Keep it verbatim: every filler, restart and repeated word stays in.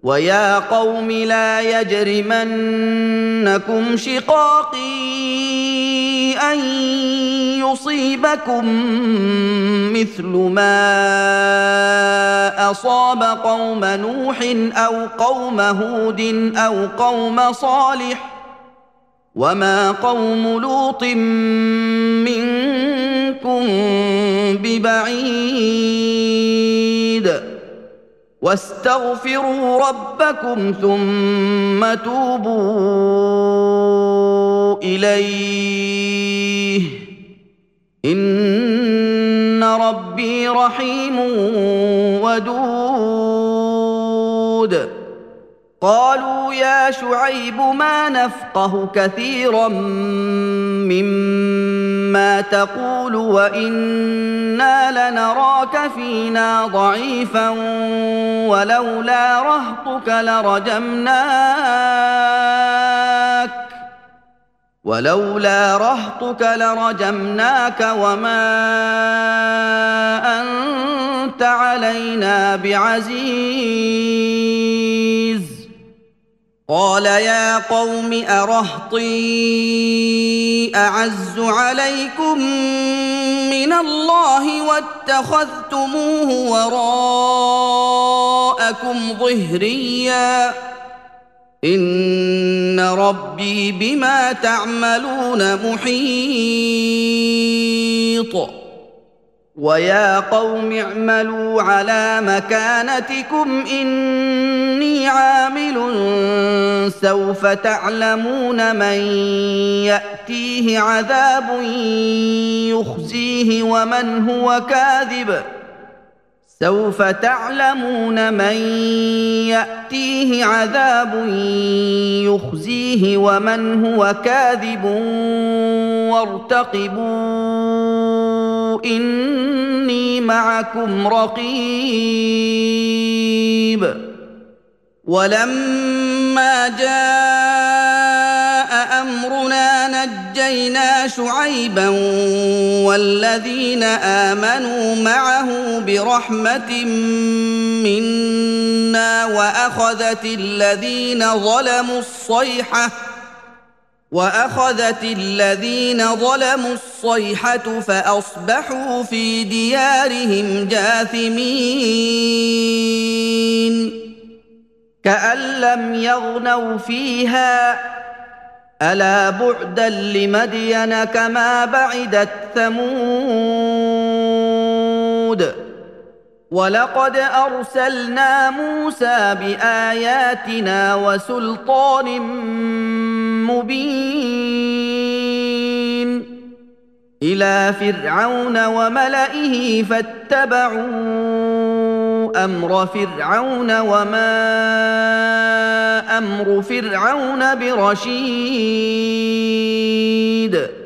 ويا قوم لا يجرمنكم شقاقي أن يصيبكم مثل ما أصاب قوم نوح أو قوم هود أو قوم صالح وما قوم لوط منكم ببعيد واستغفروا ربكم ثم توبوا إليه إن ربي رحيم ودود. قالوا يا شعيب ما نفقه كثيرا مما تقول وإنا لنراك فينا ضعيفا ولولا رهطك لرجمناك ولولا رهطك لرجمناك وما أنت علينا بعزيز. قال يا قوم أرهطي أعز عليكم من الله واتخذتموه وراءكم ظهريا إن ربي بما تعملون محيط. ويا قوم اعملوا على مكانتكم إني عامل سوف تعلمون من يأتيه عذاب يخزيه ومن هو كاذب سوف تعلمون من يأتيه عذاب يخزيه ومن هو كاذب وارتقبوا إني معكم رقيب. ولما جاء أمرنا نجينا شعيبا والذين آمنوا معه برحمة منا وأخذت الذين ظلموا الصيحة وأخذت الذين ظلموا الصيحة فأصبحوا في ديارهم جاثمين كأن لم يغنوا فيها ألا بعدا لمدين كما بعدت ثمود. ولقد أرسلنا موسى بآياتنا وسلطان مبين إلى فرعون وملئه فاتبعوا أمر فرعون وما أمر فرعون برشيد.